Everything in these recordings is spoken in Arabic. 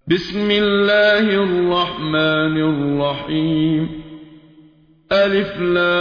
بسم الله الرحمن الرحيم ألف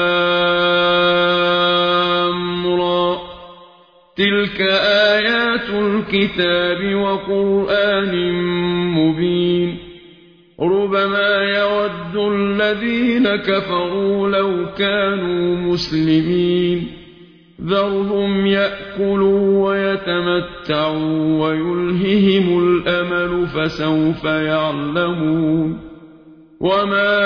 لام را تلك آيات الكتاب وقرآن مبين ربما يود الذين كفروا لو كانوا مسلمين ذرهم يأكلوا ويتمتعوا ويلههم الأمل فسوف يعلمون وما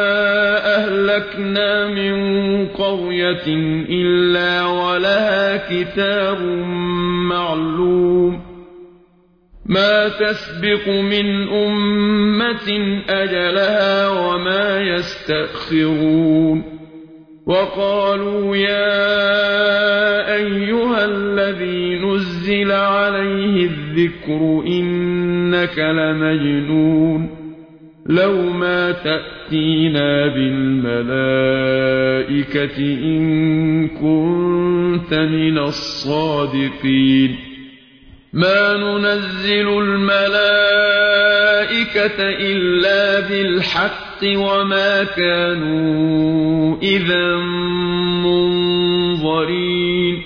أهلكنا من قرية إلا ولها كتاب معلوم ما تسبق من أمة أجلها وما يستأخرون وقالوا يا أيها الذي نزل عليه الذكر إنك لمجنون لو ما تأتينا بالملائكة إن كنت من الصادقين ما ننزل الملائكة إلا بالحق وما كانوا إذا منظرين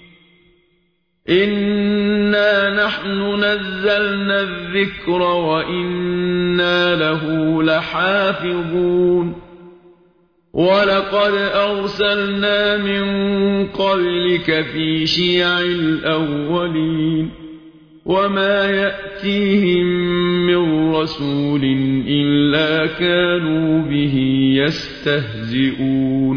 إنا نحن نزلنا الذكر وإنا له لحافظون ولقد أرسلنا من قبلك في شيع الأولين وما يأتيهم من رسول إلا كانوا به يستهزئون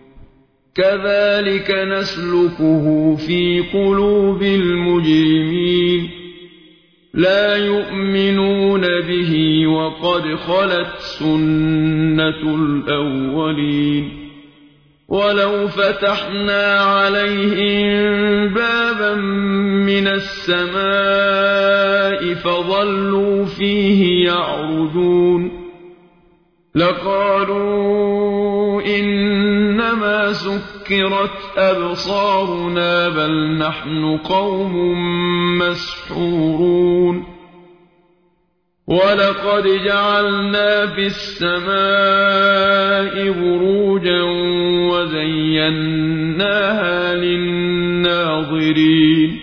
كذلك نسلكه في قلوب المجرمين لا يؤمنون به وقد خلت سنة الأولين ولو فتحنا عليهم بابا من السماء فظلوا فيه يعرجون لقالوا إنما سكرت أبصارنا بل نحن قوم مسحورون ولقد جعلنا في السماء بروجا وزيناها للناظرين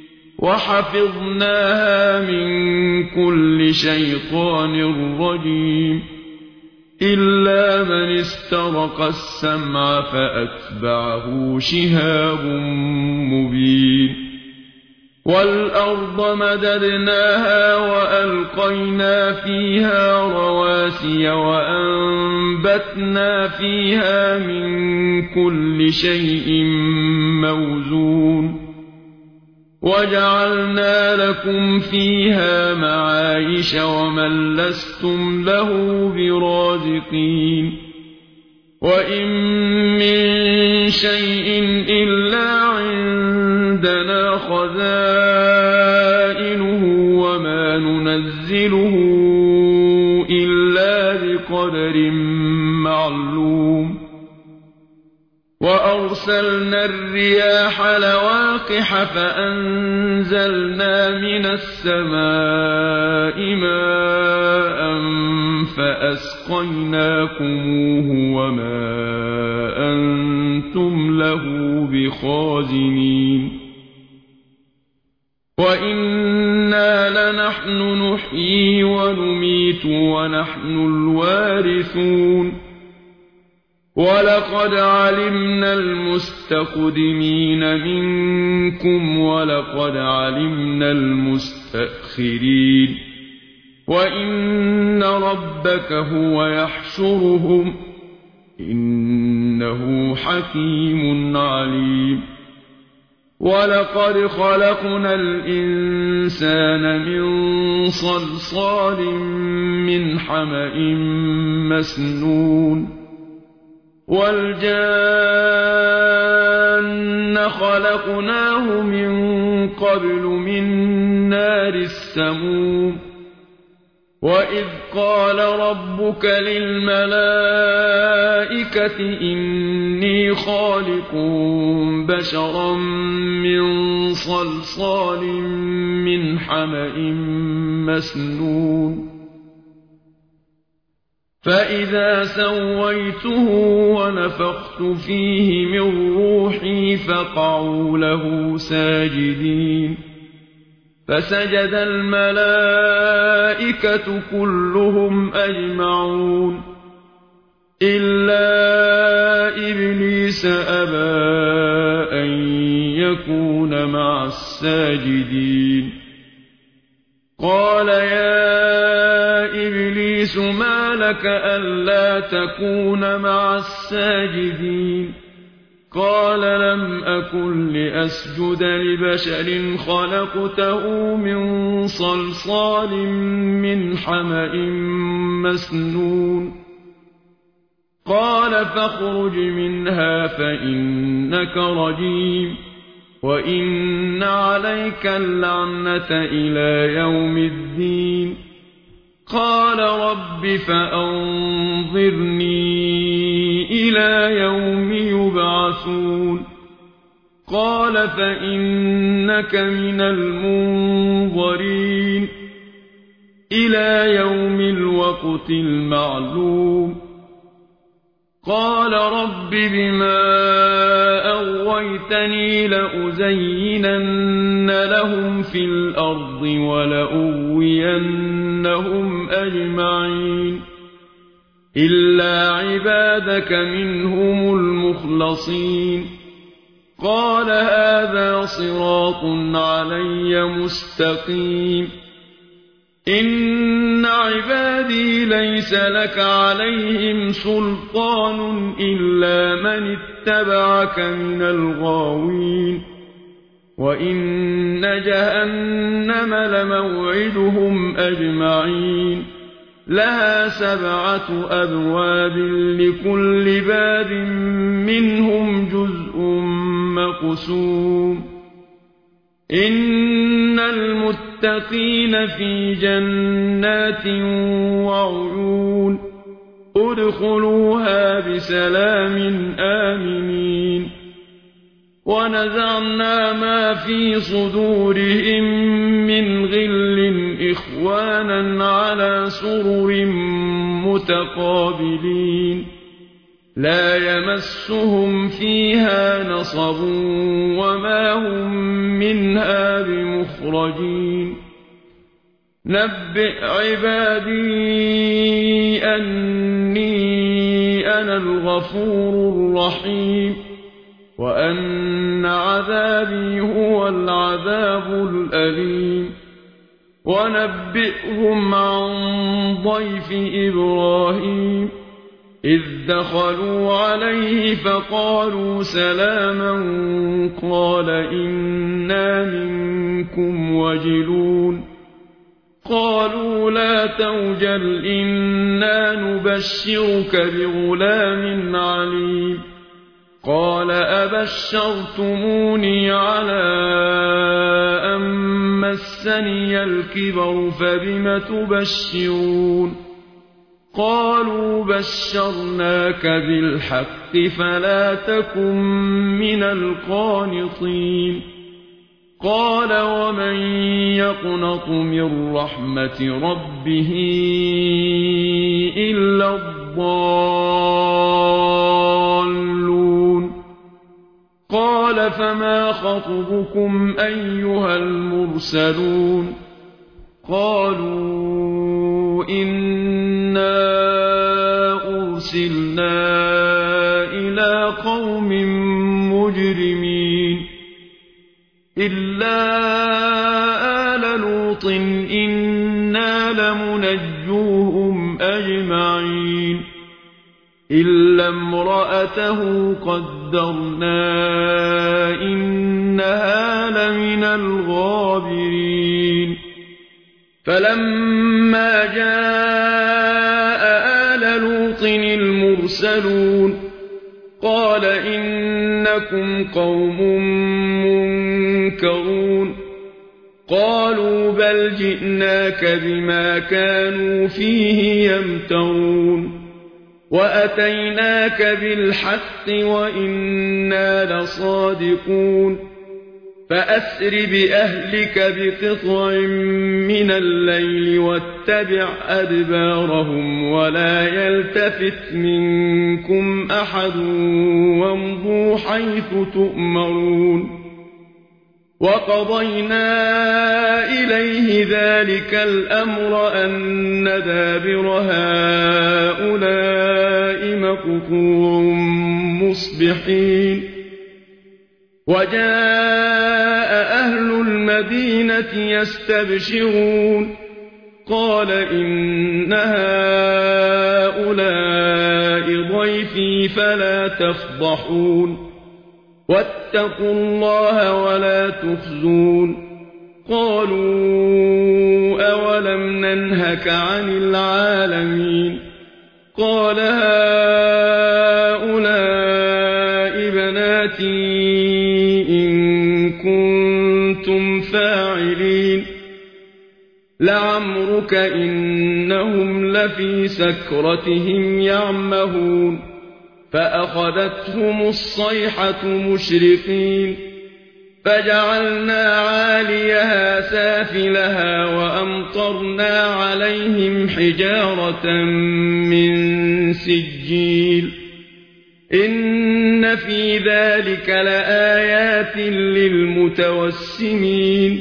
وحفظناها من كل شيطان رجيم إلا من استرق السمع فأتبعه شهاب مبين والأرض مددناها وألقينا فيها رواسي وأنبتنا فيها من كل شيء موزون وجعلنا لكم فيها معايش ومن لستم له برازقين وإن من شيء إلا عندنا خزائنه وما ننزله إلا بقدر معلوم وأرسلنا الرياح لواقح فأنزلنا من السماء ماء فأسقيناكموه وما أنتم له بخازنين وإنا لنحن نحيي ونميت ونحن الوارثون ولقد علمنا المستقدمين منكم ولقد علمنا المستأخرين وإن ربك هو يحشرهم إنه حكيم عليم ولقد خلقنا الإنسان من صلصال من حمأ مسنون والجان خلقناه من قبل من نار السموم وإذ قال ربك للملائكة إني خالق بشرا من صلصال من حمأ مسنون فإذا سويته ونفخت فيه من روحي فقعوا له ساجدين فسجد الملائكة كلهم أجمعون إلا إبليس أبى أن يكون مع الساجدين قال يا إبليس ما لك ألا تكون مع الساجدين قال لم أكن لأسجد لبشر خلقته من صلصال من حمأ مسنون قال فاخرج منها فإنك رجيم وإن عليك اللعنة إلى يوم الدين قال رب فأنظرني إلى يوم يبعثون قال فإنك من المنظرين إلى يوم الوقت المعلوم قال رب بما أغويتني لأزينن لهم في الأرض ولأغوينهم أجمعين إلا عبادك منهم المخلصين قال هذا صراط علي مستقيم إن عبادي ليس لك عليهم سلطان إلا من اتبعك من الغاوين وإن جهنم لموعدهم أجمعين لها 7 أبواب لكل باب منهم جزء مقسوم إن المتقين في جنات وعيون ادخلوها بسلام آمنين ونزعنا ما في صدورهم من غل إخوانا على سرر متقابلين لا يمسهم فيها نصب وما هم منها بمخرجين نبئ عبادي أني أنا الغفور الرحيم وأن عذابي هو العذاب الأليم ونبئهم عن ضيف إبراهيم إذ دخلوا عليه فقالوا سلاما قال إنا منكم وجلون قالوا لا توجل إنا نبشرك بغلام عليم قال أبشرتموني على أن مسني الكبر فبم تبشرون قالوا بشرناك بالحق فلا تكن من القانطين قال ومن يقنط من رحمة ربه إلا الضالون قال فما خطبكم أيها المرسلون قالوا إنا أرسلنا إلى قوم مجرمين إلا آل لوط إنا لمنجوهم أجمعين إلا امرأته قدرنا إنها لمن الغابرين فلما جاء آل لوط المرسلون قال إنكم قوم منكرون قالوا بل جئناك بما كانوا فيه يمترون وأتيناك بالحق وإنا لصادقون فأسر بأهلك بقطع من الليل واتبع أدبارهم ولا يلتفت منكم أحد وامضوا حيث تؤمرون وقضينا إليه ذلك الأمر أن دابر هؤلاء مقطوع مصبحين وجاء أهل المدينة يستبشرون قال إن هؤلاء ضيفي فلا تفضحون واتقوا الله ولا تخزون قالوا أولم ننهك عن العالمين قال هؤلاء بناتي إن كنتم فاعلين لعمرك إنهم لفي سكرتهم يعمهون فأخذتهم الصيحة مشرقين فجعلنا عاليها سافلها وأمطرنا عليهم حجارة من سجيل إن في ذلك لآيات للمتوسمين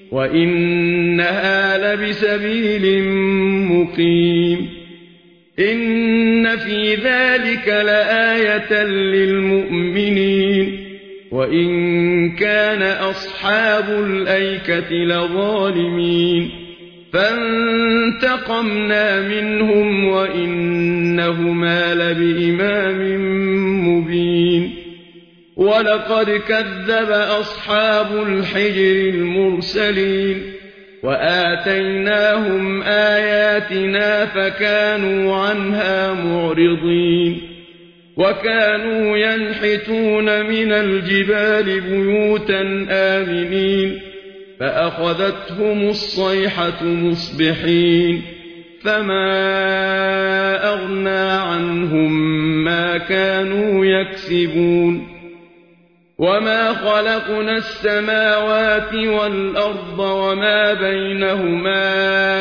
وإنها لبسبيل مقيم إن في ذلك لآية للمؤمنين وإن كان أصحاب الأيكة لظالمين فانتقمنا منهم وإنهما لبإمام مبين ولقد كذب أصحاب الحجر المرسلين وآتيناهم آياتنا فكانوا عنها معرضين وكانوا ينحتون من الجبال بيوتا آمنين فأخذتهم الصيحة مصبحين فما أغنى عنهم ما كانوا يكسبون وما خلقنا السماوات والأرض وما بينهما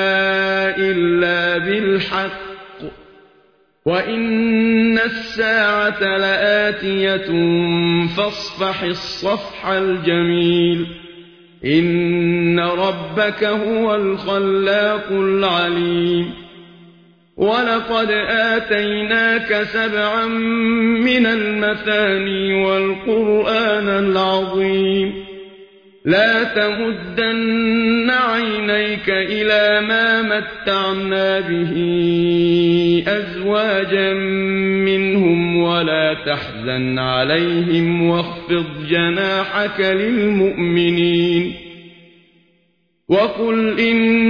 إلا بالحق وإن الساعة لآتية فاصفح الصفح الجميل إن ربك هو الخلاق العليم ولقد آتيناك 7 من المثاني والقرآن العظيم لا تمدن عينيك إلى ما متعنا به أزواجا منهم ولا تحزن عليهم واخفض جناحك للمؤمنين وقل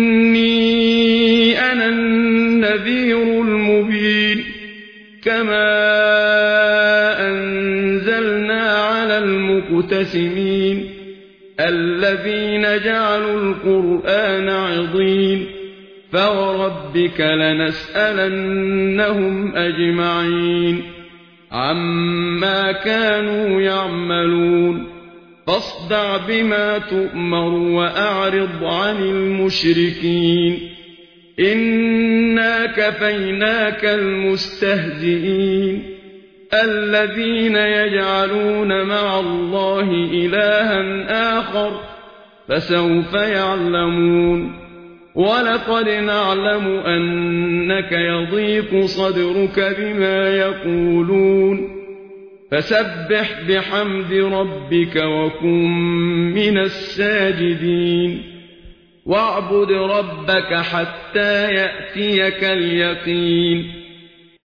إني أنا النذير المبين كما أنزلنا على المقتسمين الذين جعلوا القرآن عضين فوربك لنسألنهم أجمعين عما كانوا يعملون فاصدع بما تؤمر وأعرض عن المشركين إنا كفيناك المستهزئين الذين يجعلون مع الله إلها آخر فسوف يعلمون ولقد نعلم أنك يضيق صدرك بما يقولون فسبح بحمد ربك وكن من الساجدين واعبد ربك حتى يأتيك اليقين